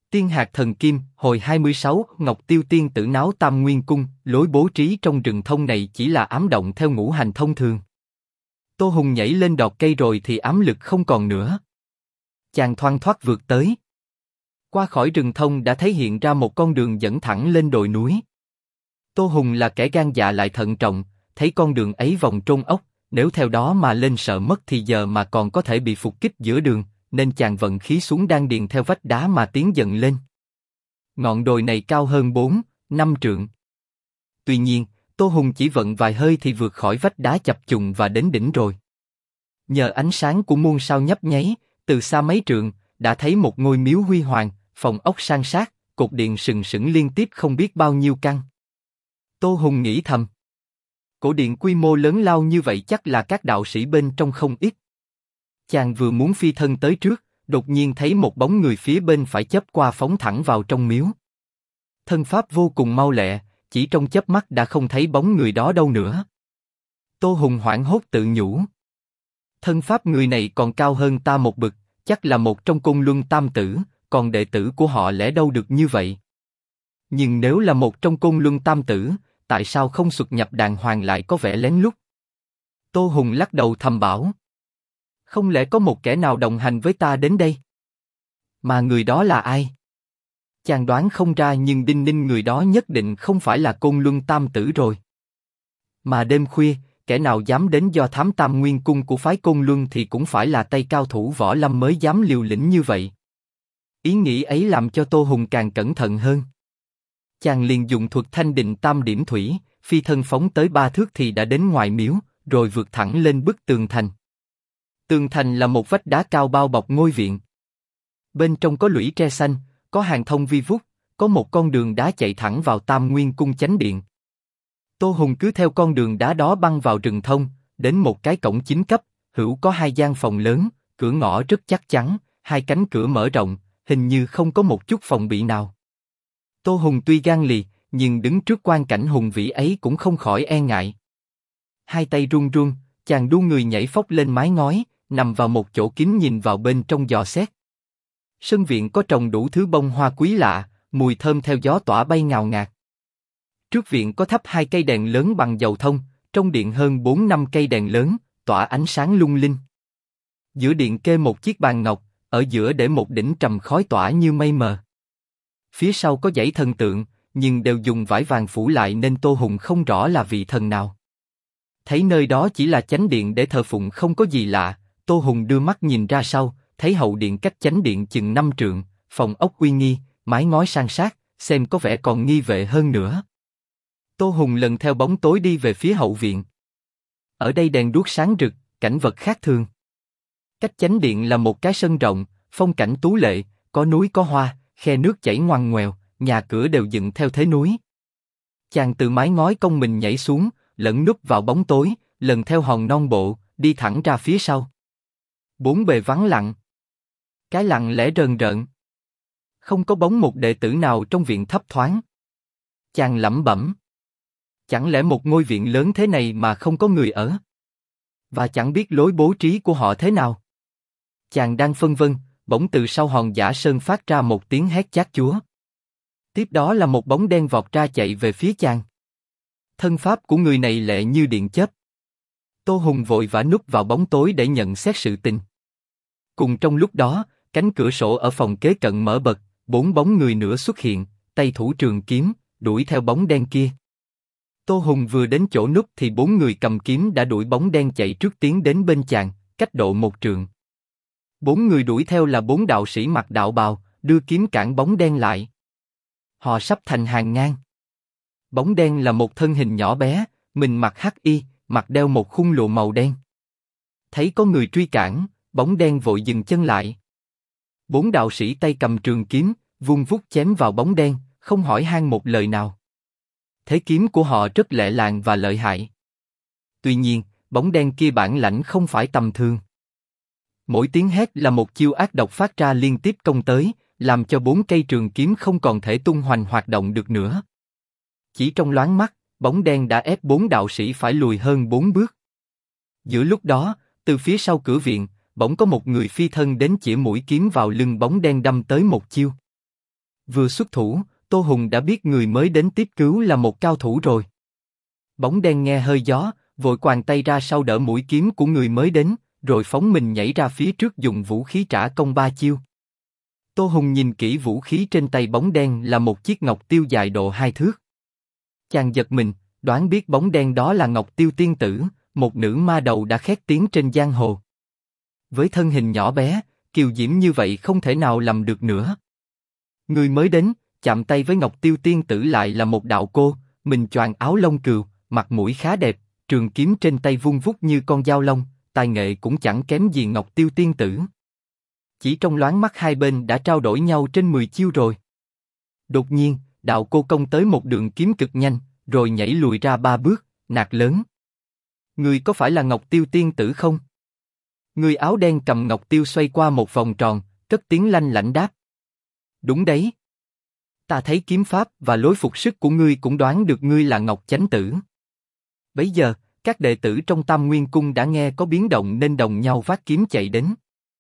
Tiên hạt thần kim, hồi 26, Ngọc Tiêu Tiên tử náo Tam Nguyên cung, lối bố trí trong rừng thông này chỉ là ám động theo ngũ hành thông thường. Tô Hùng nhảy lên đọt cây rồi thì ám lực không còn nữa. Chàng thoăn thoắt vượt tới. Qua khỏi rừng thông đã thấy hiện ra một con đường dẫn thẳng lên đồi núi. Tô Hùng là kẻ gan dạ lại thận trọng, thấy con đường ấy vòng trôn ốc, nếu theo đó mà lên sợ mất thì giờ mà còn có thể bị phục kích giữa đường, nên chàng vận khí xuống đan điền theo vách đá mà tiến dần lên. Ngọn đồi này cao hơn 4-5 trượng. Tuy nhiên, Tô Hùng chỉ vận vài hơi thì vượt khỏi vách đá chập trùng và đến đỉnh rồi. Nhờ ánh sáng của muôn sao nhấp nháy, từ xa mấy trượng, đã thấy một ngôi miếu huy hoàng, phòng ốc san sát, cột điện sừng sững liên tiếp không biết bao nhiêu căn. Tô Hùng nghĩ thầm. Cổ điện quy mô lớn lao như vậy chắc là các đạo sĩ bên trong không ít. Chàng vừa muốn phi thân tới trước, đột nhiên thấy một bóng người phía bên phải chớp qua phóng thẳng vào trong miếu. Thân pháp vô cùng mau lẹ, chỉ trong chớp mắt đã không thấy bóng người đó đâu nữa. Tô Hùng hoảng hốt tự nhủ. Thân pháp người này còn cao hơn ta một bậc, chắc là một trong Côn Luân Tam Tử, còn đệ tử của họ lẽ đâu được như vậy. Nhưng nếu là một trong Côn Luân Tam Tử, tại sao không xuất nhập đàng hoàng lại có vẻ lén lút? Tô Hùng lắc đầu thầm bảo. Không lẽ có một kẻ nào đồng hành với ta đến đây? Mà người đó là ai? Chàng đoán không ra nhưng đinh ninh người đó nhất định không phải là Côn Luân Tam Tử rồi. Mà đêm khuya, kẻ nào dám đến do thám Tam Nguyên cung của phái Côn Luân thì cũng phải là tay cao thủ võ lâm mới dám liều lĩnh như vậy. Ý nghĩ ấy làm cho Tô Hùng càng cẩn thận hơn. Chàng liền dùng thuật thanh định tam điểm thủy, phi thân phóng tới 3 thước thì đã đến ngoài miếu, rồi vượt thẳng lên bức tường thành. Tường thành là một vách đá cao bao bọc ngôi viện. Bên trong có lũy tre xanh, có hàng thông vi vút, có một con đường đá chạy thẳng vào Tam Nguyên cung chánh điện. Tô Hùng cứ theo con đường đá đó băng vào rừng thông, đến một cái cổng chính cấp, hữu có 2 gian phòng lớn, cửa ngõ rất chắc chắn, 2 cánh cửa mở rộng, hình như không có một chút phòng bị nào. Tô Hùng tuy gan lì, nhưng đứng trước quang cảnh hùng vĩ ấy cũng không khỏi e ngại. 2 tay run run, chàng đu người nhảy phóc lên mái ngói, nằm vào một chỗ kín nhìn vào bên trong dò xét. Sân viện có trồng đủ thứ bông hoa quý lạ, mùi thơm theo gió tỏa bay ngào ngạt. Trước viện có thắp 2 cây đèn lớn bằng dầu thông, trong điện hơn 4-5 cây đèn lớn, tỏa ánh sáng lung linh. Giữa điện kê một chiếc bàn ngọc, ở giữa để một đỉnh trầm khói tỏa như mây mờ. Phía sau có dãy thần tượng, nhưng đều dùng vải vàng phủ lại nên Tô Hùng không rõ là vị thần nào. Thấy nơi đó chỉ là chánh điện để thờ phụng không có gì lạ, Tô Hùng đưa mắt nhìn ra sau, thấy hậu điện cách chánh điện chừng 5 trượng, phòng ốc uy nghi, mái ngói san sát, xem có vẻ còn nghi vệ hơn nữa. Tô Hùng lần theo bóng tối đi về phía hậu viện. Ở đây đèn đuốc sáng rực, cảnh vật khác thường. Cách chánh điện là một cái sân rộng, phong cảnh tú lệ, có núi có hoa, khe nước chảy ngoằn ngoèo, nhà cửa đều dựng theo thế núi. Chàng từ mái ngói cong mình nhảy xuống, lẫn núp vào bóng tối, lần theo hòn non bộ, đi thẳng ra phía sau. Bốn bề vắng lặng. Cái lặng lẽ rờn rợn. Không có bóng một đệ tử nào trong viện thấp thoáng. Chàng lẩm bẩm. Chẳng lẽ một ngôi viện lớn thế này mà không có người ở? Và chẳng biết lối bố trí của họ thế nào. Chàng đang phân vân, bỗng từ sau hòn giả sơn phát ra một tiếng hét chát chúa. Tiếp đó là một bóng đen vọt ra chạy về phía chàng. Thân pháp của người này lẹ như điện chớp. Tô Hùng vội vã núp vào bóng tối để nhận xét sự tình. Cùng trong lúc đó, cánh cửa sổ ở phòng kế cận mở bật, 4 bóng người nữa xuất hiện, tay thủ trường kiếm, đuổi theo bóng đen kia. Tô Hùng vừa đến chỗ núp thì 4 người cầm kiếm đã đuổi bóng đen chạy trước tiến đến bên chàng, cách độ 1 trượng. 4 người đuổi theo là 4 đạo sĩ mặc đạo bào, đưa kiếm cản bóng đen lại. Họ sắp thành hàng ngang. Bóng đen là một thân hình nhỏ bé, mình mặc hắc y, mặt đeo một khung lụa màu đen. Thấy có người truy cản, bóng đen vội dừng chân lại. 4 đạo sĩ tay cầm trường kiếm, vung vút chém vào bóng đen, không hỏi han một lời nào. Thế kiếm của họ rất lẹ làng và lợi hại. Tuy nhiên, bóng đen kia bản lãnh không phải tầm thường. Mỗi tiếng hét là một chiêu ác độc phát ra liên tiếp công tới, làm cho 4 cây trường kiếm không còn thể tung hoành hoạt động được nữa. Chỉ trong loáng mắt, bóng đen đã ép 4 đạo sĩ phải lùi hơn 4 bước. Giữa lúc đó, từ phía sau cửa viện, bỗng có một người phi thân đến chĩa mũi kiếm vào lưng bóng đen đâm tới một chiêu. Vừa xuất thủ, Tô Hùng đã biết người mới đến tiếp cứu là một cao thủ rồi. Bóng đen nghe hơi gió, vội quàng tay ra sau đỡ mũi kiếm của người mới đến, rồi phóng mình nhảy ra phía trước dùng vũ khí trả công 3 chiêu. Tô Hùng nhìn kỹ vũ khí trên tay bóng đen là một chiếc ngọc tiêu dài độ 2 thước. Chàng giật mình, đoán biết bóng đen đó là Ngọc Tiêu tiên tử, một nữ ma đầu đã khét tiếng trên giang hồ. Với thân hình nhỏ bé, kiều diễm như vậy không thể nào lầm được nữa. Người mới đến, chạm tay với Ngọc Tiêu tiên tử lại là một đạo cô, mình choàng áo lông cừu, mặt mũi khá đẹp, trường kiếm trên tay vung vút như con dao long, tài nghệ cũng chẳng kém gì Ngọc Tiêu tiên tử. Chỉ trong loáng mắt hai bên đã trao đổi nhau trên 10 chiêu rồi. Đột nhiên, đạo cô công tới một đường kiếm cực nhanh, rồi nhảy lùi ra 3 bước, nạt lớn. Người có phải là Ngọc Tiêu tiên tử không? Người áo đen cầm Ngọc Tiêu xoay qua một vòng tròn, cất tiếng lanh lảnh đáp. Đúng đấy. Ta thấy kiếm pháp và lối phục sức của ngươi cũng đoán được ngươi là Ngọc Chánh Tử. Bấy giờ, các đệ tử trong Tam Nguyên Cung đã nghe có biến động nên đồng nhau vác kiếm chạy đến.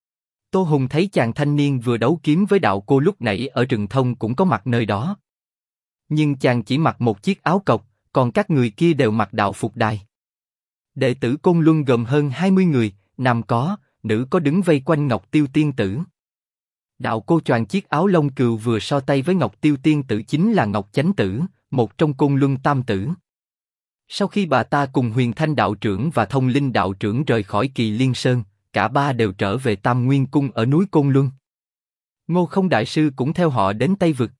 Tô Hùng thấy chàng thanh niên vừa đấu kiếm với đạo cô lúc nãy ở rừng thông cũng có mặt nơi đó. Nhưng chàng chỉ mặc một chiếc áo cộc, còn các người kia đều mặc đạo phục đài. Đệ tử Côn Luân gồm hơn 20 người, nam có, nữ có đứng vây quanh Ngọc Tiêu tiên tử. Đạo cô choàng chiếc áo lông cừu vừa so tay với Ngọc Tiêu tiên tử chính là Ngọc Chánh Tử, một trong Côn Luân tam tử. Sau khi bà ta cùng Huyền Thanh đạo trưởng và Thông Linh đạo trưởng rời khỏi Kỳ Liên Sơn, cả ba đều trở về Tam Nguyên Cung ở núi Côn Luân. Ngô Không đại sư cũng theo họ đến Tây Vực.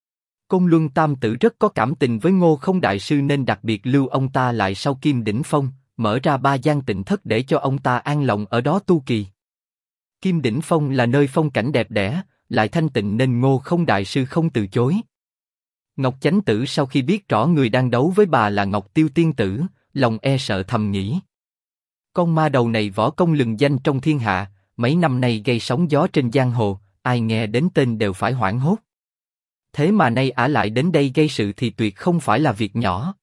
Côn Luân tam tử rất có cảm tình với Ngô Không đại sư nên đặc biệt lưu ông ta lại sau Kim Đỉnh Phong, mở ra 3 gian tịnh thất để cho ông ta an lòng ở đó tu kỳ. Kim Đỉnh Phong là nơi phong cảnh đẹp đẽ, lại thanh tịnh nên Ngô Không đại sư không từ chối. Ngọc Chánh Tử sau khi biết rõ người đang đấu với bà là Ngọc Tiêu tiên tử, lòng e sợ thầm nghĩ. Con ma đầu này võ công lừng danh trong thiên hạ, mấy năm nay gây sóng gió trên giang hồ, ai nghe đến tên đều phải hoảng hốt. Thế mà nay ả lại đến đây gây sự thì tuyệt không phải là việc nhỏ.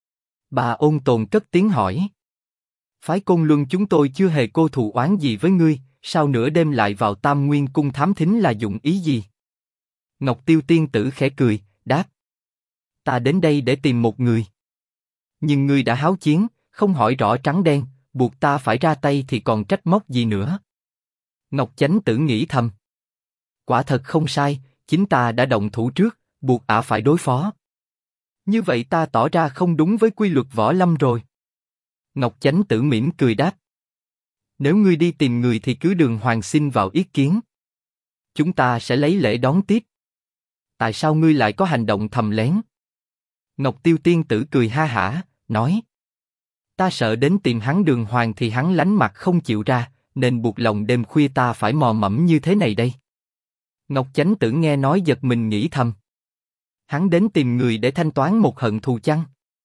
Bà ôn tồn cất tiếng hỏi. Phái Côn Luân chúng tôi chưa hề cô thù oán gì với ngươi, sao nửa đêm lại vào Tam Nguyên Cung thám thính là dụng ý gì? Ngọc Tiêu tiên tử khẽ cười, đáp. Ta đến đây để tìm một người. Nhưng ngươi đã háo chiến, không hỏi rõ trắng đen, buộc ta phải ra tay thì còn trách móc gì nữa. Ngọc Chánh Tử nghĩ thầm. Quả thật không sai, chính ta đã động thủ trước, buộc ả phải đối phó. Như vậy ta tỏ ra không đúng với quy luật võ lâm rồi. Ngọc Chánh Tử mỉm cười đáp. Nếu ngươi đi tìm người thì cứ đường hoàng xin vào yết kiến. Chúng ta sẽ lấy lễ đón tiếp. Tại sao ngươi lại có hành động thầm lén? Ngọc Tiêu tiên tử cười ha hả, nói. Ta sợ đến tìm hắn đường hoàng thì hắn lánh mặt không chịu ra, nên buộc lòng đêm khuya ta phải mò mẫm như thế này đây. Ngọc Chánh Tử nghe nói giật mình nghĩ thầm. Hắn đến tìm người để thanh toán một hận thù chăng?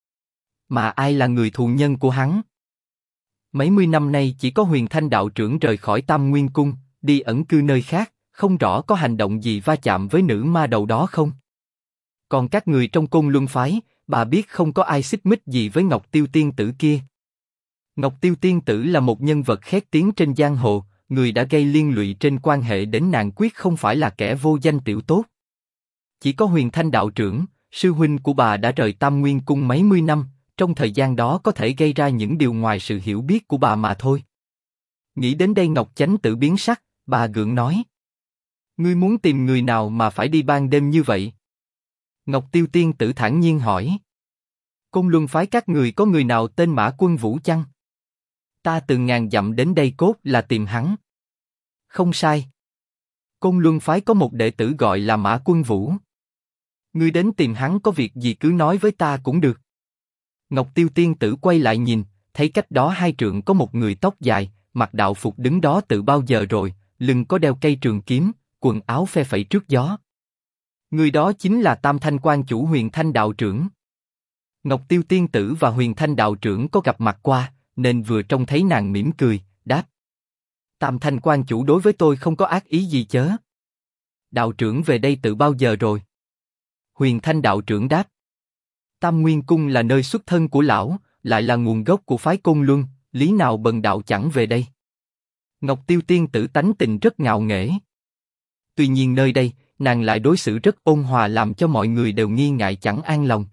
Mà ai là người thù nhân của hắn? Mấy mươi năm nay chỉ có Huyền Thanh đạo trưởng rời khỏi Tam Nguyên Cung, đi ẩn cư nơi khác, không rõ có hành động gì va chạm với nữ ma đầu đó không? Còn các người trong Côn Luân phái, bà biết không có ai xích mích gì với Ngọc Tiêu tiên tử kia. Ngọc Tiêu tiên tử là một nhân vật khét tiếng trên giang hồ, người đã gây liên lụy trên quan hệ đến nàng quyết không phải là kẻ vô danh tiểu tốt. Chỉ có Huyền Thanh đạo trưởng, sư huynh của bà đã rời Tam Nguyên Cung mấy mươi năm, trong thời gian đó có thể gây ra những điều ngoài sự hiểu biết của bà mà thôi. Nghĩ đến đây Ngọc Chánh Tử biến sắc, bà gượng nói. Ngươi muốn tìm người nào mà phải đi ban đêm như vậy? Ngọc Tiêu tiên tử thản nhiên hỏi. Côn Luân phái các người có người nào tên Mã Quân Vũ chăng? Ta từ ngàn dặm đến đây cốt là tìm hắn. Không sai. Côn Luân phái có một đệ tử gọi là Mã Quân Vũ. Ngươi đến tìm hắn có việc gì cứ nói với ta cũng được. Ngọc Tiêu tiên tử quay lại nhìn, thấy cách đó 2 trượng có một người tóc dài, mặc đạo phục đứng đó từ bao giờ rồi, lưng có đeo cây trường kiếm, quần áo phe phẩy trước gió. Người đó chính là Tam Thanh Quan chủ Huyền Thanh đạo trưởng. Ngọc Tiêu tiên tử và Huyền Thanh đạo trưởng có gặp mặt qua, nên vừa trông thấy nàng mỉm cười, đáp. Tam Thanh Quan chủ đối với tôi không có ác ý gì chớ. Đạo trưởng về đây từ bao giờ rồi? Huyền Thanh đạo trưởng đáp. Tam Nguyên Cung là nơi xuất thân của lão, lại là nguồn gốc của phái Côn Luân, lý nào bần đạo chẳng về đây. Ngọc Tiêu tiên tử tánh tình rất ngạo nghễ. Tuy nhiên nơi đây, nàng lại đối xử rất ôn hòa làm cho mọi người đều nghi ngại chẳng an lòng.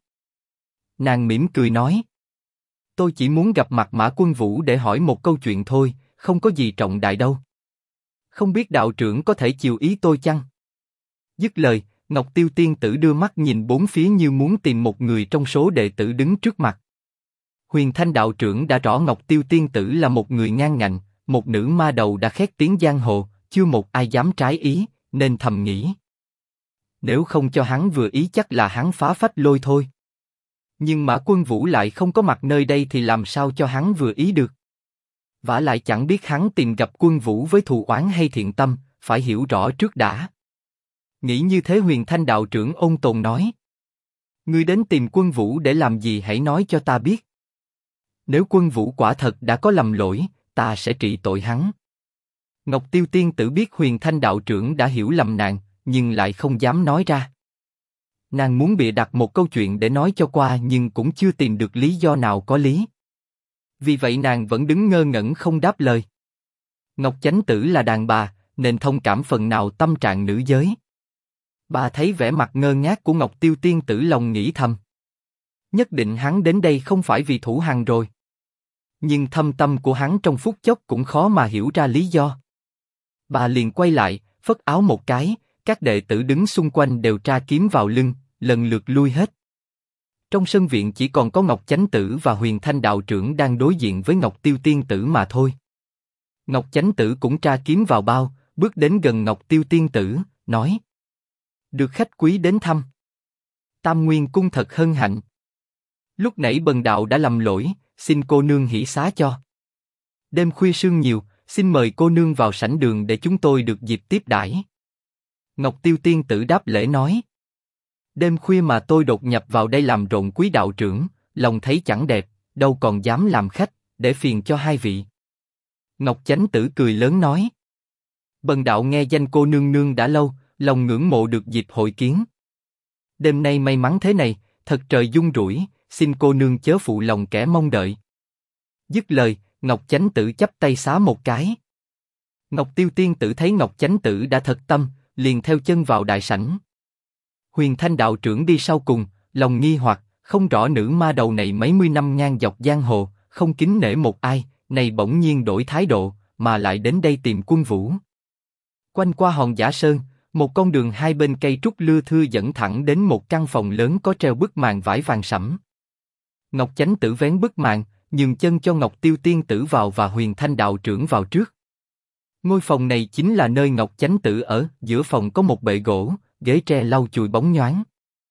Nàng mỉm cười nói: tôi chỉ muốn gặp mặt Mã Quân Vũ để hỏi một câu chuyện thôi, không có gì trọng đại đâu. Không biết đạo trưởng có thể chiều ý tôi chăng? Dứt lời, Ngọc Tiêu tiên tử đưa mắt nhìn bốn phía như muốn tìm một người trong số đệ tử đứng trước mặt. Huyền Thanh đạo trưởng đã rõ Ngọc Tiêu tiên tử là một người ngang ngạnh, một nữ ma đầu đã khét tiếng giang hồ, chưa một ai dám trái ý, nên thầm nghĩ: nếu không cho hắn vừa ý chắc là hắn phá phách lôi thôi. Nhưng Mã Quân Vũ lại không có mặt nơi đây thì làm sao cho hắn vừa ý được? Vả lại chẳng biết hắn tìm gặp Quân Vũ với thù oán hay thiện tâm, phải hiểu rõ trước đã. Nghĩ như thế, Huyền Thanh đạo trưởng ôn tồn nói: ngươi đến tìm Quân Vũ để làm gì, hãy nói cho ta biết. Nếu Quân Vũ quả thật đã có lầm lỗi, ta sẽ trị tội hắn. Ngọc Tiêu tiên tử biết Huyền Thanh đạo trưởng đã hiểu lầm nàng, nhưng lại không dám nói ra. Nàng muốn bịa đặt một câu chuyện để nói cho qua nhưng cũng chưa tìm được lý do nào có lý. Vì vậy nàng vẫn đứng ngơ ngẩn không đáp lời. Ngọc Chánh Tử là đàn bà, nên thông cảm phần nào tâm trạng nữ giới. Bà thấy vẻ mặt ngơ ngác của Ngọc Tiêu tiên tử, lòng nghĩ thầm: nhất định hắn đến đây không phải vì thủ hằn rồi. Nhưng thâm tâm của hắn trong phút chốc cũng khó mà hiểu ra lý do. Bà liền quay lại, phất áo một cái, các đệ tử đứng xung quanh đều tra kiếm vào lưng, lần lượt lui hết. Trong sân viện chỉ còn có Ngọc Chánh Tử và Huyền Thanh đạo trưởng đang đối diện với Ngọc Tiêu tiên tử mà thôi. Ngọc Chánh Tử cũng tra kiếm vào bao, bước đến gần Ngọc Tiêu tiên tử, nói: được khách quý đến thăm, Tam Nguyên cung thật hân hạnh. Lúc nãy bần đạo đã lầm lỗi, xin cô nương hỷ xá cho. Đêm khuya sương nhiều, xin mời cô nương vào sảnh đường để chúng tôi được dịp tiếp đãi. Ngọc Tiêu tiên tử đáp lễ nói: đêm khuya mà tôi đột nhập vào đây làm rộn quý đạo trưởng, lòng thấy chẳng đẹp, đâu còn dám làm khách, để phiền cho hai vị. Ngọc Chánh Tử cười lớn nói: bần đạo nghe danh cô nương nương đã lâu, lòng ngưỡng mộ được dịp hội kiến. Đêm nay may mắn thế này, thật trời dung rủi, xin cô nương chớ phụ lòng kẻ mong đợi. Dứt lời, Ngọc Chánh Tử chắp tay xá một cái. Ngọc Tiêu tiên tử thấy Ngọc Chánh Tử đã thật tâm, liền theo chân vào đại sảnh. Huyền Thanh đạo trưởng đi sau cùng, lòng nghi hoặc, không rõ nữ ma đầu này mấy mươi năm ngang dọc giang hồ, không kính nể một ai, này bỗng nhiên đổi thái độ, mà lại đến đây tìm Quân Vũ. Quanh qua hòn Giả Sơn, một con đường hai bên cây trúc lưa thưa dẫn thẳng đến một căn phòng lớn có treo bức màn vải vàng sẫm. Ngọc Chánh Tử vén bức màn, nhường chân cho Ngọc Tiêu tiên tử vào và Huyền Thanh đạo trưởng vào trước. Ngôi phòng này chính là nơi Ngọc Chánh Tử ở, giữa phòng có một bệ gỗ, ghế tre lau chùi bóng nhoáng.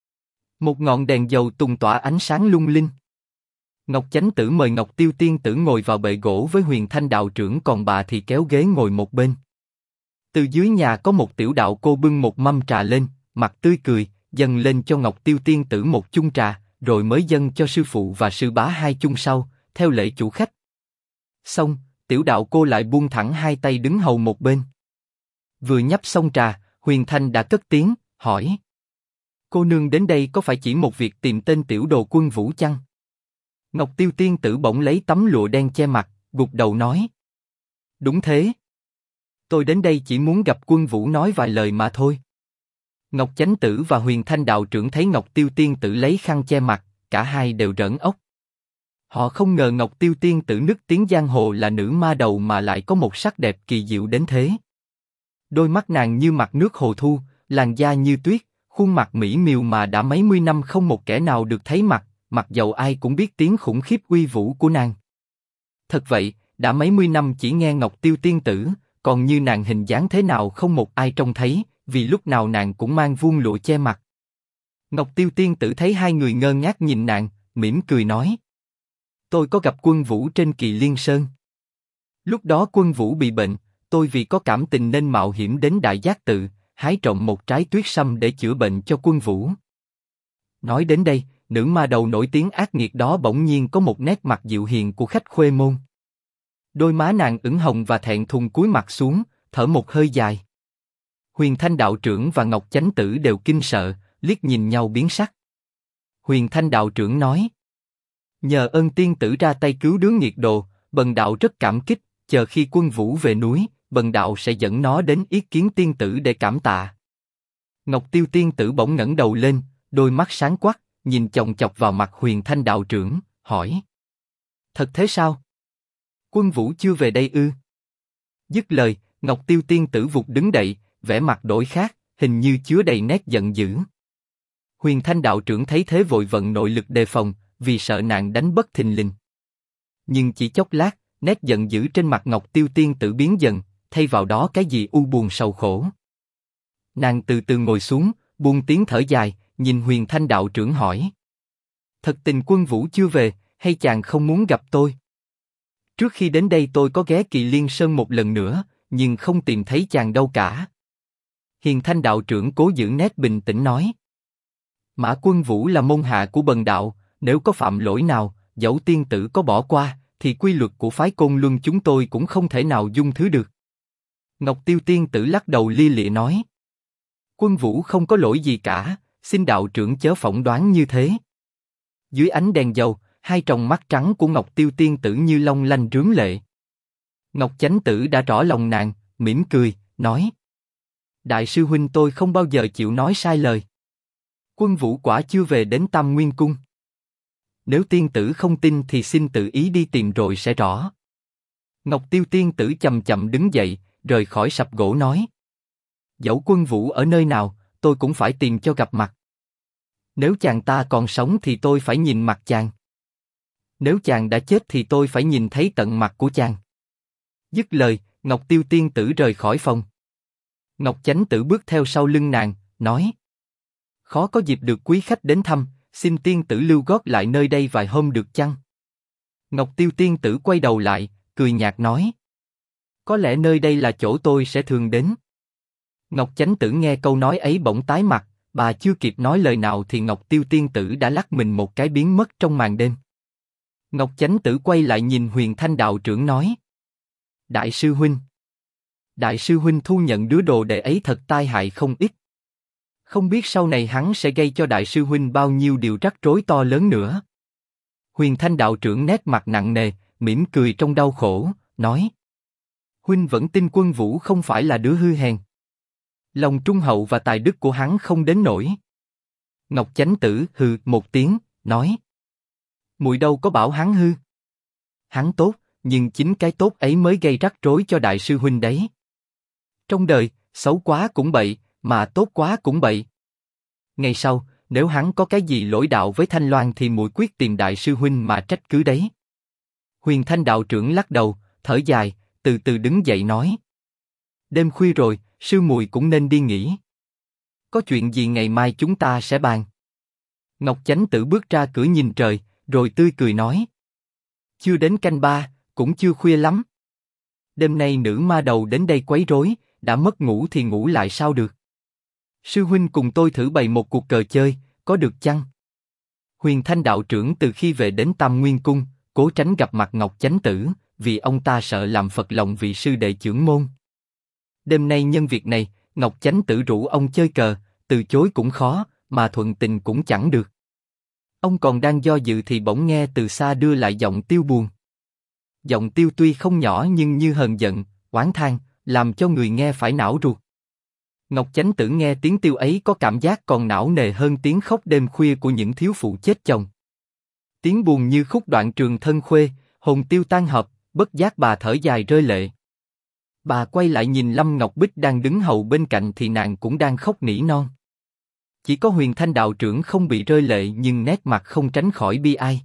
Một ngọn đèn dầu tung tỏa ánh sáng lung linh. Ngọc Chánh Tử mời Ngọc Tiêu tiên tử ngồi vào bệ gỗ với Huyền Thanh đạo trưởng, còn bà thì kéo ghế ngồi một bên. Từ dưới nhà có một tiểu đạo cô bưng một mâm trà lên, mặt tươi cười, dâng lên cho Ngọc Tiêu tiên tử một chung trà, rồi mới dâng cho sư phụ và sư bá hai chung sau, theo lễ chủ khách. Xong, tiểu đạo cô lại buông thẳng hai tay đứng hầu một bên. Vừa nhấp xong trà, Huyền Thanh đã cất tiếng, hỏi: cô nương đến đây có phải chỉ một việc tìm tên tiểu đồ Quân Vũ chăng? Ngọc Tiêu tiên tử bỗng lấy tấm lụa đen che mặt, gục đầu nói: đúng thế. Tôi đến đây chỉ muốn gặp Quân Vũ nói vài lời mà thôi. Ngọc Chánh Tử và Huyền Thanh đạo trưởng thấy Ngọc Tiêu tiên tử lấy khăn che mặt, cả hai đều rỡn ốc. Họ không ngờ Ngọc Tiêu tiên tử nức tiếng giang hồ là nữ ma đầu mà lại có một sắc đẹp kỳ diệu đến thế. Đôi mắt nàng như mặt nước hồ thu, làn da như tuyết, khuôn mặt mỹ miều mà đã mấy mươi năm không một kẻ nào được thấy mặt, mặc dầu ai cũng biết tiếng khủng khiếp uy vũ của nàng. Thật vậy, đã mấy mươi năm chỉ nghe Ngọc Tiêu tiên tử, còn như nàng hình dáng thế nào không một ai trông thấy, vì lúc nào nàng cũng mang vuông lụa che mặt. Ngọc Tiêu tiên tử thấy hai người ngơ ngác nhìn nàng, mỉm cười nói: tôi có gặp Quân Vũ trên Kỳ Liên Sơn. Lúc đó Quân Vũ bị bệnh, tôi vì có cảm tình nên mạo hiểm đến Đại Giác Tự, hái trộm một trái tuyết sâm để chữa bệnh cho Quân Vũ. Nói đến đây, nữ ma đầu nổi tiếng ác nghiệt đó bỗng nhiên có một nét mặt dịu hiền của khách khuê môn. Đôi má nàng ửng hồng và thẹn thùng cúi mặt xuống, thở một hơi dài. Huyền Thanh đạo trưởng và Ngọc Chánh Tử đều kinh sợ, liếc nhìn nhau biến sắc. Huyền Thanh đạo trưởng nói: nhờ ơn tiên tử ra tay cứu đứa nghiệt đồ, bần đạo rất cảm kích. Chờ khi Quân Vũ về núi, bần đạo sẽ dẫn nó đến yết kiến tiên tử để cảm tạ. Ngọc Tiêu Tiên Tử bỗng ngẩng đầu lên, đôi mắt sáng quắc, nhìn chòng chọc vào mặt Huyền Thanh đạo trưởng, hỏi. Thật thế sao? Quân Vũ chưa về đây ư? Dứt lời, Ngọc Tiêu Tiên Tử vụt đứng dậy, vẻ mặt đổi khác, hình như chứa đầy nét giận dữ. Huyền Thanh đạo trưởng thấy thế vội vận nội lực đề phòng, vì sợ nàng đánh bất thình lình. Nhưng chỉ chốc lát, nét giận dữ trên mặt Ngọc Tiêu Tiên Tử biến dần, thay vào đó cái gì u buồn sầu khổ. Nàng từ từ ngồi xuống, buông tiếng thở dài, nhìn Huyền Thanh đạo trưởng hỏi. Thật tình Quân Vũ chưa về, hay chàng không muốn gặp tôi? Trước khi đến đây tôi có ghé Kỳ Liên Sơn một lần nữa, nhưng không tìm thấy chàng đâu cả. Huyền Thanh đạo trưởng cố giữ nét bình tĩnh nói. Mã Quân Vũ là môn hạ của Bần đạo, nếu có phạm lỗi nào, dẫu tiên tử có bỏ qua, thì quy luật của phái Côn Luân chúng tôi cũng không thể nào dung thứ được. Ngọc Tiêu Tiên Tử lắc đầu lia lịa nói. Quân Vũ không có lỗi gì cả, xin đạo trưởng chớ phỏng đoán như thế. Dưới ánh đèn dầu, hai tròng mắt trắng của Ngọc Tiêu Tiên Tử như long lanh rướm lệ. Ngọc Chánh Tử đã rõ lòng nàng, mỉm cười, nói. Đại sư huynh tôi không bao giờ chịu nói sai lời. Quân Vũ quả chưa về đến Tam Nguyên Cung. Nếu tiên tử không tin thì xin tự ý đi tìm rồi sẽ rõ. Ngọc Tiêu Tiên Tử chậm chậm đứng dậy, rời khỏi sập gỗ nói. Dẫu Quân Vũ ở nơi nào, tôi cũng phải tìm cho gặp mặt. Nếu chàng ta còn sống thì tôi phải nhìn mặt chàng. Nếu chàng đã chết thì tôi phải nhìn thấy tận mặt của chàng. Dứt lời, Ngọc Tiêu Tiên Tử rời khỏi phòng. Ngọc Chánh Tử bước theo sau lưng nàng, nói. Khó có dịp được quý khách đến thăm, xin tiên tử lưu gót lại nơi đây vài hôm được chăng? Ngọc Tiêu Tiên Tử quay đầu lại, cười nhạt nói. Có lẽ nơi đây là chỗ tôi sẽ thường đến. Ngọc Chánh Tử nghe câu nói ấy bỗng tái mặt, bà chưa kịp nói lời nào thì Ngọc Tiêu Tiên Tử đã lắc mình một cái biến mất trong màn đêm. Ngọc Chánh Tử quay lại nhìn Huyền Thanh đạo trưởng nói. Đại sư huynh. Đại sư huynh thu nhận đứa đồ đệ ấy thật tai hại không ít. Không biết sau này hắn sẽ gây cho đại sư huynh bao nhiêu điều rắc rối to lớn nữa. Huyền Thanh đạo trưởng nét mặt nặng nề, mỉm cười trong đau khổ, nói. Huynh vẫn tin Quân Vũ không phải là đứa hư hèn. Lòng trung hậu và tài đức của hắn không đến nỗi. Ngọc Chánh Tử hừ một tiếng, nói. Muội đâu có bảo hắn hư. Hắn tốt, nhưng chính cái tốt ấy mới gây rắc rối cho đại sư huynh đấy. Trong đời, xấu quá cũng bậy, mà tốt quá cũng bậy. Ngày sau, nếu hắn có cái gì lỗi đạo với Thanh Loan thì muội quyết tìm đại sư huynh mà trách cứ đấy. Huyền Thanh đạo trưởng lắc đầu, thở dài, từ từ đứng dậy nói. Đêm khuya rồi, sư muội cũng nên đi nghỉ. Có chuyện gì ngày mai chúng ta sẽ bàn. Ngọc Chánh Tử bước ra cửa nhìn trời, rồi tươi cười nói. Chưa đến canh ba, cũng chưa khuya lắm. Đêm nay nữ ma đầu đến đây quấy rối, đã mất ngủ thì ngủ lại sao được. Sư huynh cùng tôi thử bày một cuộc cờ chơi, có được chăng? Huyền Thanh đạo trưởng từ khi về đến Tam Nguyên Cung, cố tránh gặp mặt Ngọc Chánh Tử, vì ông ta sợ làm phật lòng vị sư đệ trưởng môn. Đêm nay nhân việc này, Ngọc Chánh Tử rủ ông chơi cờ, từ chối cũng khó, mà thuận tình cũng chẳng được. Ông còn đang do dự thì bỗng nghe từ xa đưa lại giọng tiêu buồn. Giọng tiêu tuy không nhỏ nhưng như hờn giận, oán than, làm cho người nghe phải não ruột. Ngọc Chánh Tử nghe tiếng tiêu ấy có cảm giác còn não nề hơn tiếng khóc đêm khuya của những thiếu phụ chết chồng. Tiếng buồn như khúc đoạn trường thân khuê, hồn tiêu tan hợp, bất giác bà thở dài rơi lệ. Bà quay lại nhìn Lâm Ngọc Bích đang đứng hầu bên cạnh thì nàng cũng đang khóc nỉ non. Chỉ có Huyền Thanh đạo trưởng không bị rơi lệ nhưng nét mặt không tránh khỏi bi ai.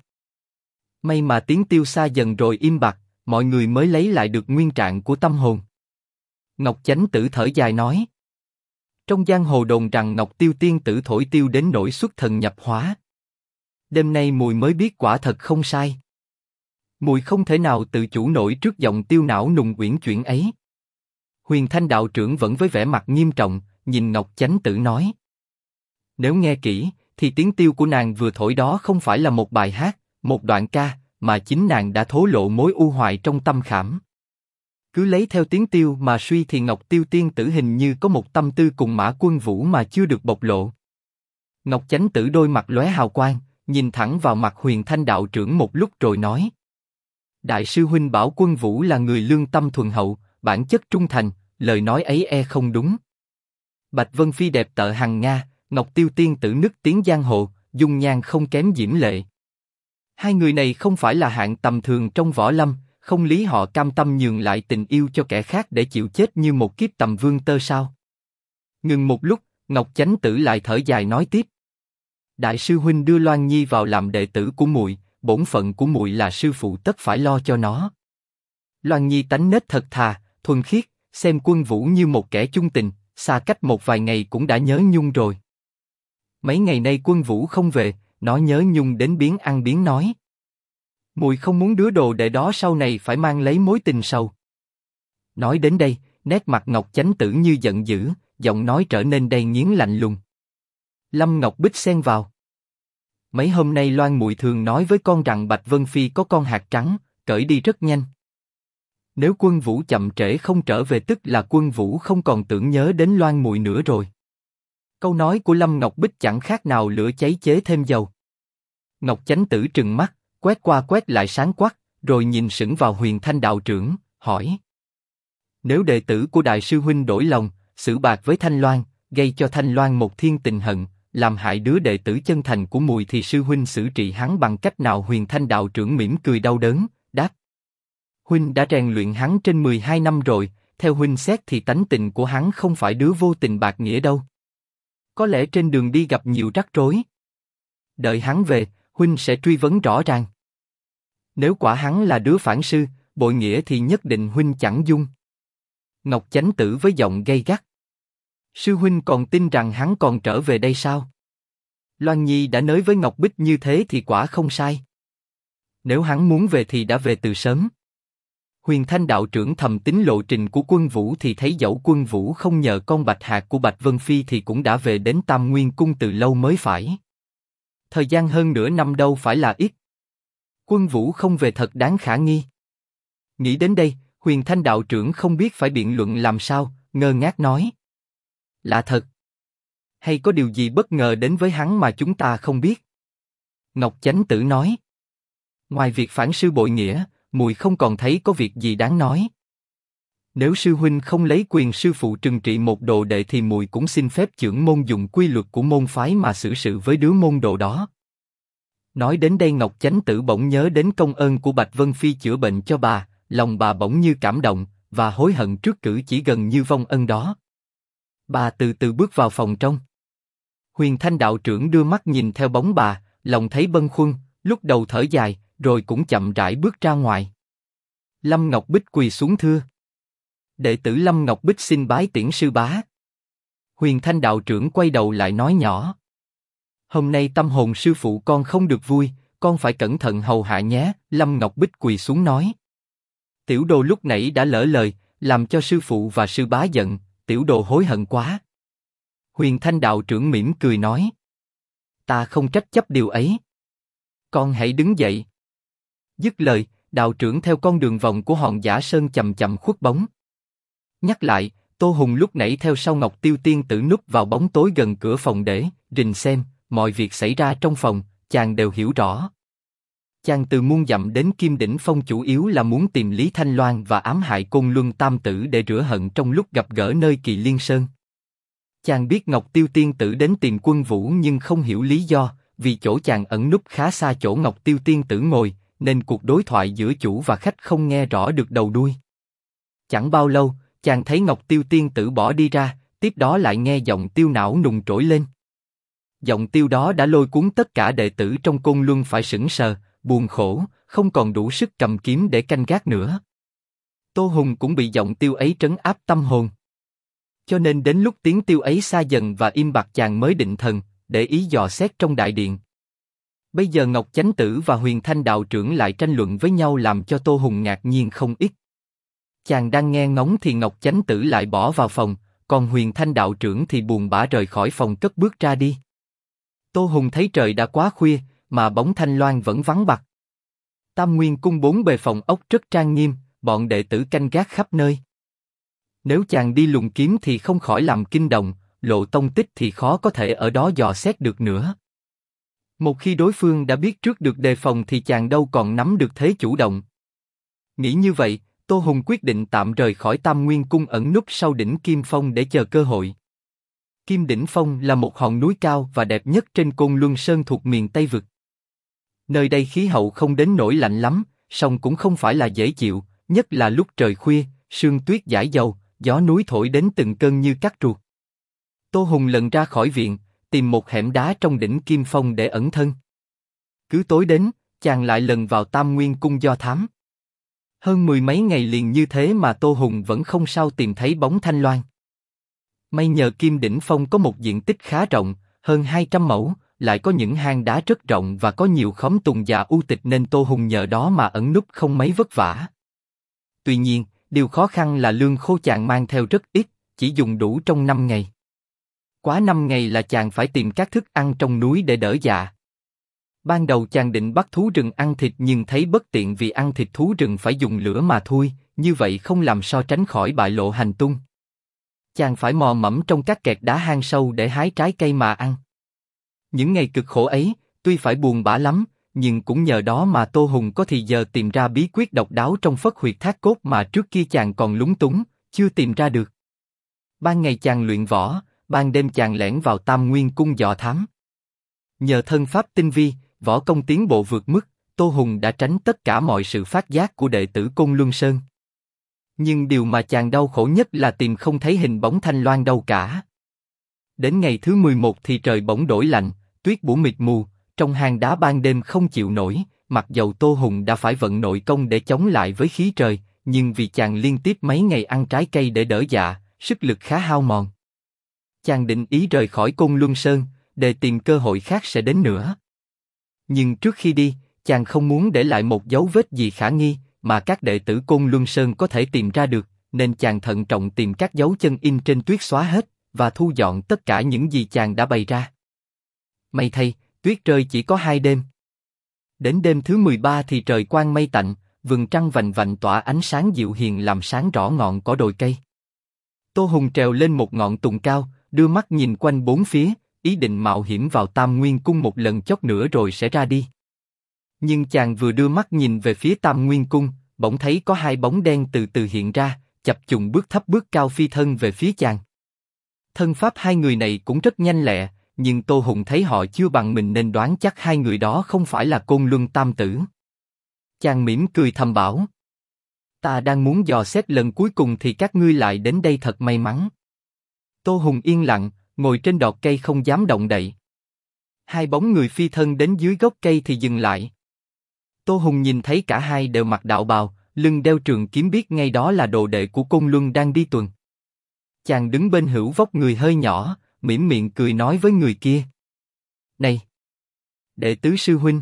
May mà tiếng tiêu xa dần rồi im bặt, mọi người mới lấy lại được nguyên trạng của tâm hồn. Ngọc Chánh Tử thở dài nói. Trong giang hồ đồn rằng Ngọc Tiêu Tiên Tử thổi tiêu đến nỗi xuất thần nhập hóa. Đêm nay muội mới biết quả thật không sai. Muội không thể nào tự chủ nổi trước giọng tiêu não nùng uyển chuyển ấy. Huyền Thanh đạo trưởng vẫn với vẻ mặt nghiêm trọng, nhìn Ngọc Chánh Tử nói. Nếu nghe kỹ, thì tiếng tiêu của nàng vừa thổi đó không phải là một bài hát, một đoạn ca, mà chính nàng đã thổ lộ mối u hoài trong tâm khảm. Cứ lấy theo tiếng tiêu mà suy thì Ngọc Tiêu Tiên Tử hình như có một tâm tư cùng Mã Quân Vũ mà chưa được bộc lộ. Ngọc Chánh Tử đôi mặt lóe hào quang, nhìn thẳng vào mặt Huyền Thanh đạo trưởng một lúc rồi nói. Đại sư huynh bảo Quân Vũ là người lương tâm thuần hậu, bản chất trung thành, lời nói ấy e không đúng. Bạch Vân Phi đẹp tợ hằng nga, Ngọc Tiêu Tiên tử nức tiếng giang hồ, dung nhan không kém diễm lệ. Hai người này không phải là hạng tầm thường trong võ lâm, không lý họ cam tâm nhường lại tình yêu cho kẻ khác để chịu chết như một kiếp tầm vương tơ sao? Ngừng một lúc, Ngọc Chánh Tử lại thở dài nói tiếp: Đại sư huynh đưa Loan Nhi vào làm đệ tử của muội, bổn phận của muội là sư phụ tất phải lo cho nó. Loan Nhi tánh nết thật thà, thuần khiết, xem Quân Vũ như một kẻ chung tình, xa cách một vài ngày cũng đã nhớ nhung rồi. Mấy ngày nay Quân Vũ không về, nó nhớ nhung đến biến ăn biến nói. Muội không muốn đứa đồ đệ đó sau này phải mang lấy mối tình sầu. Nói đến đây, nét mặt Ngọc Chánh Tử như giận dữ, giọng nói trở nên đầy nghiến lạnh lùng. Lâm Ngọc Bích xen vào: Mấy hôm nay Loan muội thường nói với con rằng Bạch Vân Phi có con hạt trắng, cởi đi rất nhanh. Nếu Quân Vũ chậm trễ không trở về tức là Quân Vũ không còn tưởng nhớ đến Loan muội nữa rồi. Câu nói của Lâm Ngọc Bích chẳng khác nào lửa cháy chế thêm dầu. Ngọc Chánh Tử trừng mắt, quét qua quét lại sáng quắc, rồi nhìn sững vào Huyền Thanh đạo trưởng, hỏi: Nếu đệ tử của đại sư huynh đổi lòng, xử bạc với Thanh Loan, gây cho Thanh Loan một thiên tình hận, làm hại đứa đệ tử chân thành của muội thì sư huynh xử trị hắn bằng cách nào? Huyền Thanh đạo trưởng mỉm cười đau đớn, đáp: Huynh đã rèn luyện hắn trên 12 năm rồi, theo huynh xét thì tánh tình của hắn không phải đứa vô tình bạc nghĩa đâu. Có lẽ trên đường đi gặp nhiều rắc rối. Đợi hắn về, huynh sẽ truy vấn rõ ràng. Nếu quả hắn là đứa phản sư, bội nghĩa thì nhất định huynh chẳng dung. Ngọc Chánh Tử với giọng gay gắt: Sư huynh còn tin rằng hắn còn trở về đây sao? Loan Nhi đã nói với Ngọc Bích như thế thì quả không sai. Nếu hắn muốn về thì đã về từ sớm. Huyền Thanh đạo trưởng thầm tính lộ trình của Quân Vũ thì thấy dẫu Quân Vũ không nhờ con bạch hạc của Bạch Vân Phi thì cũng đã về đến Tam Nguyên Cung từ lâu mới phải. Thời gian hơn nửa năm đâu phải là ít. Quân Vũ không về thật đáng khả nghi. Nghĩ đến đây, Huyền Thanh đạo trưởng không biết phải biện luận làm sao, ngơ ngác nói: Lạ thật. Hay có điều gì bất ngờ đến với hắn mà chúng ta không biết? Ngọc Chánh Tử nói: Ngoài việc phản sư bội nghĩa, muội không còn thấy có việc gì đáng nói. Nếu sư huynh không lấy quyền sư phụ trừng trị một đồ đệ thì muội cũng xin phép chưởng môn dùng quy luật của môn phái mà xử sự với đứa môn đồ đó. Nói đến đây Ngọc Chánh Tử bỗng nhớ đến công ơn của Bạch Vân Phi chữa bệnh cho bà, lòng bà bỗng như cảm động và hối hận trước cử chỉ gần như vong ân đó. Bà từ từ bước vào phòng trong. Huyền Thanh đạo trưởng đưa mắt nhìn theo bóng bà, lòng thấy bâng khuâng, lúc đầu thở dài, rồi cũng chậm rãi bước ra ngoài. Lâm Ngọc Bích quỳ xuống thưa: Đệ tử Lâm Ngọc Bích xin bái tiễn sư bá. Huyền Thanh đạo trưởng quay đầu lại nói nhỏ: Hôm nay tâm hồn sư phụ con không được vui, con phải cẩn thận hầu hạ nhé. Lâm Ngọc Bích quỳ xuống nói: Tiểu đồ lúc nãy đã lỡ lời, làm cho sư phụ và sư bá giận, tiểu đồ hối hận quá. Huyền Thanh đạo trưởng mỉm cười nói: Ta không trách chấp điều ấy. Con hãy đứng dậy. Dứt lời, đạo trưởng theo con đường vòng của Hòn Giả Sơn chậm chậm khuất bóng. Nhắc lại, Tô Hùng lúc nãy theo sau Ngọc Tiêu Tiên tử núp vào bóng tối gần cửa phòng để rình xem mọi việc xảy ra trong phòng, chàng đều hiểu rõ. Chàng từ muôn dặm đến Kim Đỉnh Phong chủ yếu là muốn tìm Lý Thanh Loan và ám hại Côn Luân Tam tử để rửa hận trong lúc gặp gỡ nơi Kỳ Liên Sơn. Chàng biết Ngọc Tiêu Tiên tử đến tìm Quân Vũ nhưng không hiểu lý do, vì chỗ chàng ẩn núp khá xa chỗ Ngọc Tiêu Tiên tử ngồi, nên cuộc đối thoại giữa chủ và khách không nghe rõ được đầu đuôi. Chẳng bao lâu, chàng thấy Ngọc Tiêu Tiên tử bỏ đi ra, tiếp đó lại nghe giọng tiêu não nùng trỗi lên. Giọng tiêu đó đã lôi cuốn tất cả đệ tử trong Côn Luân phải sững sờ, buồn khổ, không còn đủ sức cầm kiếm để canh gác nữa. Tô Hùng cũng bị giọng tiêu ấy trấn áp tâm hồn. Cho nên đến lúc tiếng tiêu ấy xa dần và im bặt chàng mới định thần, để ý dò xét trong đại điện. Bây giờ Ngọc Chánh Tử và Huyền Thanh đạo trưởng lại tranh luận với nhau làm cho Tô Hùng ngạc nhiên không ít. Chàng đang nghe ngóng thì Ngọc Chánh Tử lại bỏ vào phòng, còn Huyền Thanh đạo trưởng thì buồn bã rời khỏi phòng cất bước ra đi. Tô Hùng thấy trời đã quá khuya, mà bóng Thanh Loan vẫn vắng bặt. Tam Nguyên Cung bốn bề phòng ốc rất trang nghiêm, bọn đệ tử canh gác khắp nơi. Nếu chàng đi lùng kiếm thì không khỏi làm kinh động, lộ tông tích thì khó có thể ở đó dò xét được nữa. Một khi đối phương đã biết trước được đề phòng thì chàng đâu còn nắm được thế chủ động. Nghĩ như vậy, Tô Hùng quyết định tạm rời khỏi Tam Nguyên Cung ẩn núp sau đỉnh Kim Phong để chờ cơ hội. Kim Đỉnh Phong là một hòn núi cao và đẹp nhất trên Côn Luân Sơn thuộc miền Tây Vực. Nơi đây khí hậu không đến nỗi lạnh lắm, song cũng không phải là dễ chịu, nhất là lúc trời khuya, sương tuyết dãi dầu, gió núi thổi đến từng cơn như cắt ruột. Tô Hùng lần ra khỏi viện, tìm một hẻm đá trong đỉnh Kim Phong để ẩn thân. Cứ tối đến, chàng lại lần vào Tam Nguyên Cung do thám. Hơn 10 mấy ngày liền như thế mà Tô Hùng vẫn không sao tìm thấy bóng Thanh Loan. May nhờ Kim Đỉnh Phong có một diện tích khá rộng, hơn 200 mẫu, lại có những hang đá rất rộng và có nhiều khóm tùng già u tịch nên Tô Hùng nhờ đó mà ẩn núp không mấy vất vả. Tuy nhiên, điều khó khăn là lương khô chàng mang theo rất ít, chỉ dùng đủ trong 5 ngày. Quá 5 ngày là chàng phải tìm các thức ăn trong núi để đỡ dạ. Ban đầu chàng định bắt thú rừng ăn thịt nhưng thấy bất tiện vì ăn thịt thú rừng phải dùng lửa mà thôi, như vậy không làm sao tránh khỏi bại lộ hành tung. Chàng phải mò mẫm trong các kẹt đá hang sâu để hái trái cây mà ăn. Những ngày cực khổ ấy, tuy phải buồn bã lắm, nhưng cũng nhờ đó mà Tô Hùng có thì giờ tìm ra bí quyết độc đáo trong Phất Huyệt Thác Cốt mà trước kia chàng còn lúng túng, chưa tìm ra được. Ban ngày chàng luyện võ, ban đêm chàng lẻn vào Tam Nguyên Cung dò thám. Nhờ thân pháp tinh vi, võ công tiến bộ vượt mức, Tô Hùng đã tránh tất cả mọi sự phát giác của đệ tử Côn Luân Sơn. Nhưng điều mà chàng đau khổ nhất là tìm không thấy hình bóng Thanh Loan đâu cả. Đến ngày thứ 11 thì trời bỗng đổi lạnh, tuyết phủ mịt mù, trong hang đá ban đêm không chịu nổi, mặc dầu Tô Hùng đã phải vận nội công để chống lại với khí trời, nhưng vì chàng liên tiếp mấy ngày ăn trái cây để đỡ dạ, sức lực khá hao mòn. Chàng định ý rời khỏi Côn Luân Sơn, để tìm cơ hội khác sẽ đến nữa. Nhưng trước khi đi, chàng không muốn để lại một dấu vết gì khả nghi, mà các đệ tử Côn Luân Sơn có thể tìm ra được, nên chàng thận trọng tìm các dấu chân in trên tuyết xóa hết, và thu dọn tất cả những gì chàng đã bày ra. May thay, tuyết rơi chỉ có 2 đêm. Đến đêm thứ 13 thì trời quang mây tạnh, vầng trăng vành vạnh tỏa ánh sáng dịu hiền làm sáng rõ ngọn cỏ đồi cây. Tô Hùng trèo lên một ngọn tùng cao, đưa mắt nhìn quanh bốn phía, ý định mạo hiểm vào Tam Nguyên Cung một lần chốc nữa rồi sẽ ra đi. Nhưng chàng vừa đưa mắt nhìn về phía Tam Nguyên Cung, bỗng thấy có 2 bóng đen từ từ hiện ra, chập trùng bước thấp bước cao phi thân về phía chàng. Thân pháp 2 người này cũng rất nhanh lẹ, nhưng Tô Hùng thấy họ chưa bằng mình nên đoán chắc 2 người đó không phải là Côn Luân Tam Tử. Chàng mỉm cười thầm bảo: ta đang muốn dò xét lần cuối cùng thì các ngươi lại đến đây thật may mắn. Tô Hùng yên lặng, ngồi trên đọt cây không dám động đậy. 2 bóng người phi thân đến dưới gốc cây thì dừng lại. Tô Hùng nhìn thấy cả hai đều mặc đạo bào, lưng đeo trường kiếm, biết ngay đó là đồ đệ của Côn Luân đang đi tuần. Chàng đứng bên hữu vóc người hơi nhỏ, mỉm miệng cười nói với người kia: này, đệ tứ sư huynh.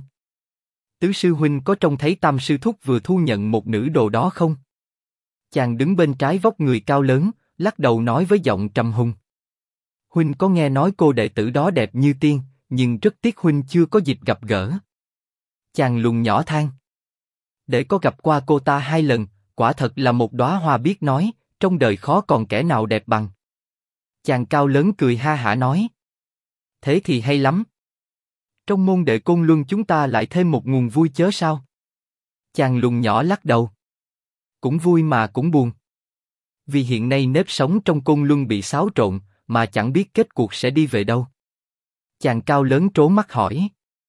Tứ sư huynh có trông thấy Tam sư thúc vừa thu nhận một nữ đồ đó không? Chàng đứng bên trái vóc người cao lớn, lắc đầu nói với giọng trầm hùng: huynh có nghe nói cô đệ tử đó đẹp như tiên, nhưng rất tiếc huynh chưa có dịp gặp gỡ. Chàng lùn nhỏ than: để có gặp qua cô ta 2 lần, quả thật là một đóa hoa biết nói, trong đời khó còn kẻ nào đẹp bằng. Chàng cao lớn cười ha hả nói: thế thì hay lắm. Trong môn đệ Côn Luân chúng ta lại thêm một nguồn vui chớ sao? Chàng lùn nhỏ lắc đầu: cũng vui mà cũng buồn. Vì hiện nay nếp sống trong Côn Luân bị xáo trộn, mà chẳng biết kết cuộc sẽ đi về đâu. Chàng cao lớn trố mắt hỏi: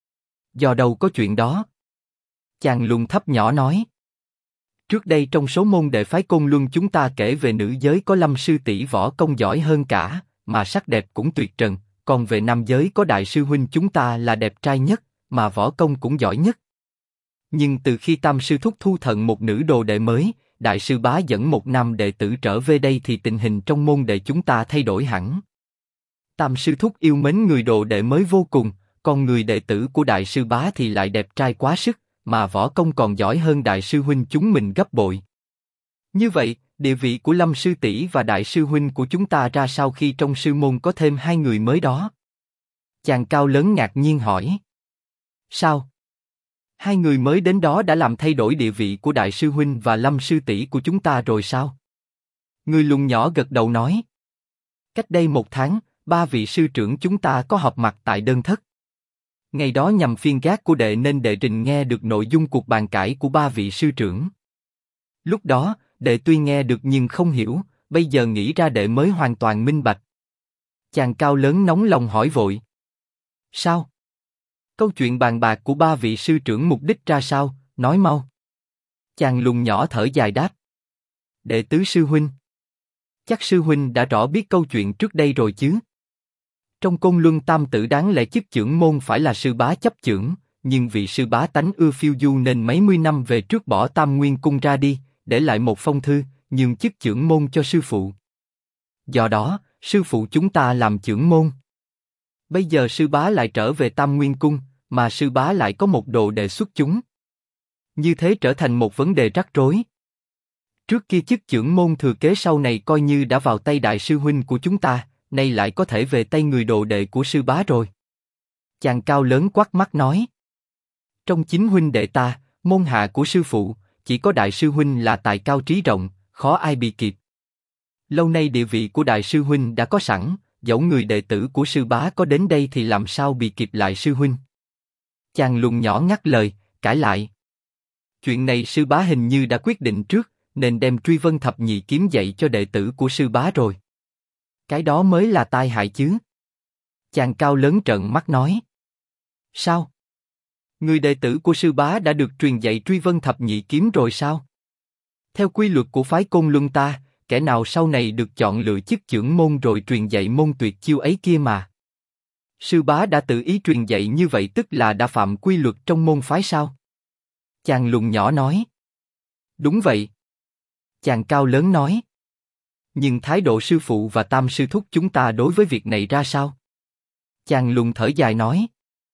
do đâu có chuyện đó? Chàng lùn thấp nhỏ nói: trước đây trong số môn đệ phái Côn Luân chúng ta kể về nữ giới có Lâm sư tỷ võ công giỏi hơn cả, mà sắc đẹp cũng tuyệt trần, còn về nam giới có đại sư huynh chúng ta là đẹp trai nhất, mà võ công cũng giỏi nhất. Nhưng từ khi Tam sư thúc thu thận một nữ đồ đệ mới, đại sư bá dẫn một nam đệ tử trở về đây thì tình hình trong môn đệ chúng ta thay đổi hẳn. Tam sư thúc yêu mến người đồ đệ mới vô cùng, còn người đệ tử của đại sư bá thì lại đẹp trai quá sức, mà võ công còn giỏi hơn đại sư huynh chúng mình gấp bội. Như vậy, địa vị của Lâm sư tỷ và đại sư huynh của chúng ta ra sao khi trong sư môn có thêm 2 người mới đó? Chàng cao lớn ngạc nhiên hỏi: sao? 2 người mới đến đó đã làm thay đổi địa vị của đại sư huynh và Lâm sư tỷ của chúng ta rồi sao? Người lùn nhỏ gật đầu nói: cách đây 1 tháng, 3 vị sư trưởng chúng ta có họp mặt tại đơn thất. Ngày đó nhằm phiên gác của đệ nên đệ trình nghe được nội dung cuộc bàn cãi của 3 vị sư trưởng. Lúc đó, đệ tuy nghe được nhưng không hiểu, bây giờ nghĩ ra đệ mới hoàn toàn minh bạch. Chàng cao lớn nóng lòng hỏi vội. Sao? Câu chuyện bàn bạc của ba vị sư trưởng mục đích ra sao, nói mau. Chàng lùn nhỏ thở dài đáp. Đệ tứ sư huynh. Chắc sư huynh đã rõ biết câu chuyện trước đây rồi chứ? Trong Côn Luân Tam Tử đáng lẽ chức chưởng môn phải là sư bá chấp chưởng, nhưng vì sư bá tánh ưa phiêu du nên mấy mươi năm về trước bỏ Tam Nguyên Cung ra đi, để lại một phong thư, nhường chức chưởng môn cho sư phụ. Do đó, sư phụ chúng ta làm chưởng môn. Bây giờ sư bá lại trở về Tam Nguyên Cung, mà sư bá lại có một đồ đệ xuất chúng. Như thế trở thành một vấn đề rắc rối. Trước kia chức chưởng môn thừa kế sau này coi như đã vào tay đại sư huynh của chúng ta, nay lại có thể về tay người đồ đệ của sư bá rồi. Chàng cao lớn quắc mắt nói. Trong chính huynh đệ ta, môn hạ của sư phụ, chỉ có đại sư huynh là tài cao trí rộng, khó ai bị kịp. Lâu nay địa vị của đại sư huynh đã có sẵn, dẫu người đệ tử của sư bá có đến đây thì làm sao bị kịp lại sư huynh. Chàng lùn nhỏ ngắt lời, cãi lại. Chuyện này sư bá hình như đã quyết định trước, nên đem Truy Vân Thập Nhị Kiếm dạy cho đệ tử của sư bá rồi. Cái đó mới là tai hại chứ. Chàng cao lớn trợn mắt nói. Sao? Người đệ tử của sư bá đã được truyền dạy Truy Vân Thập Nhị Kiếm rồi sao? Theo quy luật của phái Côn Luân ta, kẻ nào sau này được chọn lựa chức chưởng môn rồi truyền dạy môn tuyệt chiêu ấy kia mà. Sư bá đã tự ý truyền dạy như vậy tức là đã phạm quy luật trong môn phái sao? Chàng lùn nhỏ nói. Đúng vậy. Chàng cao lớn nói. Nhưng thái độ sư phụ và tam sư thúc chúng ta đối với việc này ra sao? Chàng lùn thở dài nói.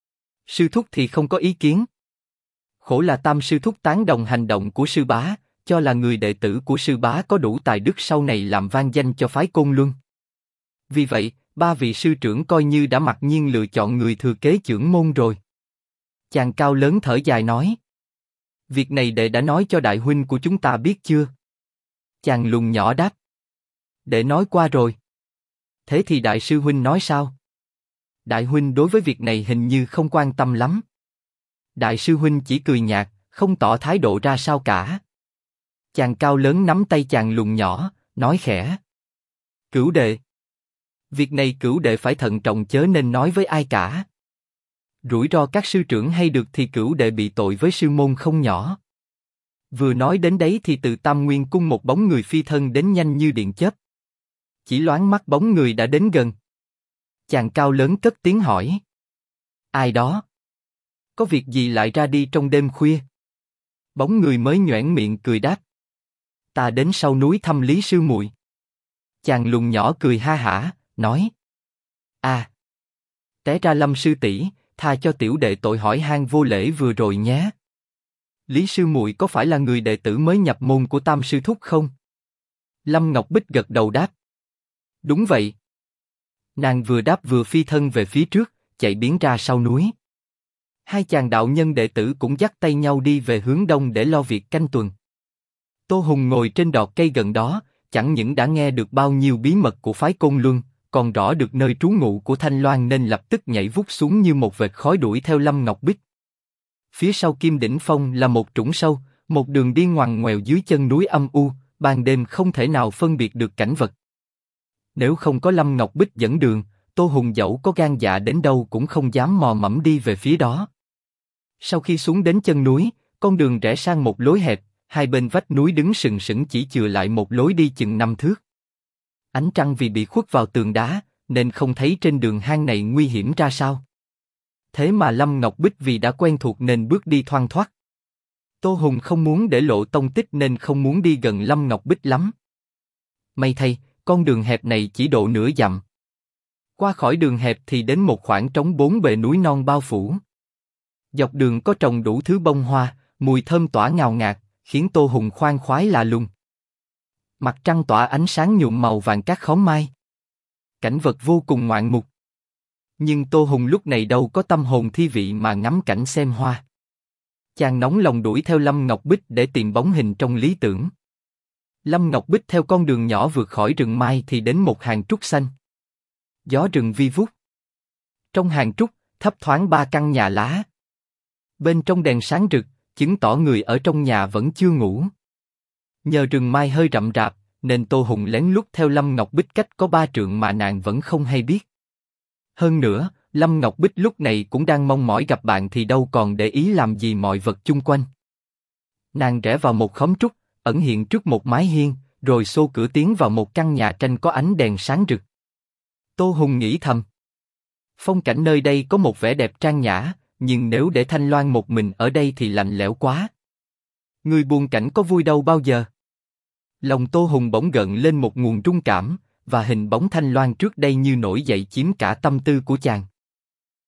Sư thúc thì không có ý kiến. Khổ là tam sư thúc tán đồng hành động của sư bá, cho là người đệ tử của sư bá có đủ tài đức sau này làm vang danh cho phái Côn Luân. Vì vậy, ba vị sư trưởng coi như đã mặc nhiên lựa chọn người thừa kế chưởng môn rồi. Chàng cao lớn thở dài nói. Việc này đệ đã nói cho đại huynh của chúng ta biết chưa? Chàng lùn nhỏ đáp. Đệ nói qua rồi. Thế thì đại sư huynh nói sao? Đại huynh đối với việc này hình như không quan tâm lắm. Đại sư huynh chỉ cười nhạt, không tỏ thái độ ra sao cả. Chàng cao lớn nắm tay chàng lùn nhỏ, nói khẽ. Cửu đệ. Việc này cửu đệ phải thận trọng chớ nên nói với ai cả. Rủi ro các sư trưởng hay được thì cửu đệ bị tội với sư môn không nhỏ. Vừa nói đến đấy thì từ Tam Nguyên Cung một bóng người phi thân đến nhanh như điện chớp. Chỉ loáng mắt bóng người đã đến gần. Chàng cao lớn cất tiếng hỏi. Ai đó? Có việc gì lại ra đi trong đêm khuya? Bóng người mới nhoẻn miệng cười đáp. Ta đến sau núi thăm Lý sư muội. Chàng lùn nhỏ cười ha hả, nói. À. Té ra Lâm sư tỷ, tha cho tiểu đệ tội hỏi han vô lễ vừa rồi nhé. Lý sư muội có phải là người đệ tử mới nhập môn của tam sư thúc không? Lâm Ngọc Bích gật đầu đáp. Đúng vậy. Nàng vừa đáp vừa phi thân về phía trước, chạy biến ra sau núi. Hai chàng đạo nhân đệ tử cũng dắt tay nhau đi về hướng đông để lo việc canh tuần. Tô Hùng ngồi trên đọt cây gần đó, chẳng những đã nghe được bao nhiêu bí mật của phái Côn Luân, còn rõ được nơi trú ngụ của Thanh Loan nên lập tức nhảy vút xuống như một vệt khói đuổi theo Lâm Ngọc Bích. Phía sau Kim Đỉnh Phong là một trũng sâu, một đường đi ngoằn ngoèo dưới chân núi âm u, ban đêm không thể nào phân biệt được cảnh vật. Nếu không có Lâm Ngọc Bích dẫn đường, Tô Hùng dẫu có gan dạ đến đâu cũng không dám mò mẫm đi về phía đó. Sau khi xuống đến chân núi, con đường rẽ sang một lối hẹp, hai bên vách núi đứng sừng sững chỉ chừa lại một lối đi chừng 5 thước. Ánh trăng vì bị khuất vào tường đá, nên không thấy trên đường hang này nguy hiểm ra sao. Thế mà Lâm Ngọc Bích vì đã quen thuộc nên bước đi thoăn thoắt. Tô Hùng không muốn để lộ tông tích nên không muốn đi gần Lâm Ngọc Bích lắm. May thay, con đường hẹp này chỉ độ nửa dặm. Qua khỏi đường hẹp thì đến một khoảng trống bốn bề núi non bao phủ. Dọc đường có trồng đủ thứ bông hoa, mùi thơm tỏa ngào ngạt, khiến Tô Hùng khoan khoái lạ lùng. Mặt trăng tỏa ánh sáng nhuộm màu vàng các khóm mai. Cảnh vật vô cùng ngoạn mục. Nhưng Tô Hùng lúc này đâu có tâm hồn thi vị mà ngắm cảnh xem hoa. Chàng nóng lòng đuổi theo Lâm Ngọc Bích để tìm bóng hình trong lý tưởng. Lâm Ngọc Bích theo con đường nhỏ vượt khỏi rừng mai thì đến một hàng trúc xanh. Gió rừng vi vút. Trong hàng trúc, thấp thoáng 3 căn nhà lá. Bên trong đèn sáng rực, chứng tỏ người ở trong nhà vẫn chưa ngủ. Nhờ rừng mai hơi rậm rạp, nên Tô Hùng lén lút theo Lâm Ngọc Bích cách có 3 trượng mà nàng vẫn không hay biết. Hơn nữa, Lâm Ngọc Bích lúc này cũng đang mong mỏi gặp bạn thì đâu còn để ý làm gì mọi vật chung quanh. Nàng rẽ vào một khóm trúc, ẩn hiện trước một mái hiên, rồi xô cửa tiến vào một căn nhà tranh có ánh đèn sáng rực. Tô Hùng nghĩ thầm. Phong cảnh nơi đây có một vẻ đẹp trang nhã, nhưng nếu để Thanh Loan một mình ở đây thì lạnh lẽo quá. Người buồn cảnh có vui đâu bao giờ. Lòng Tô Hùng bỗng gợn lên một nguồn trung cảm, và hình bóng Thanh Loan trước đây như nổi dậy chiếm cả tâm tư của chàng.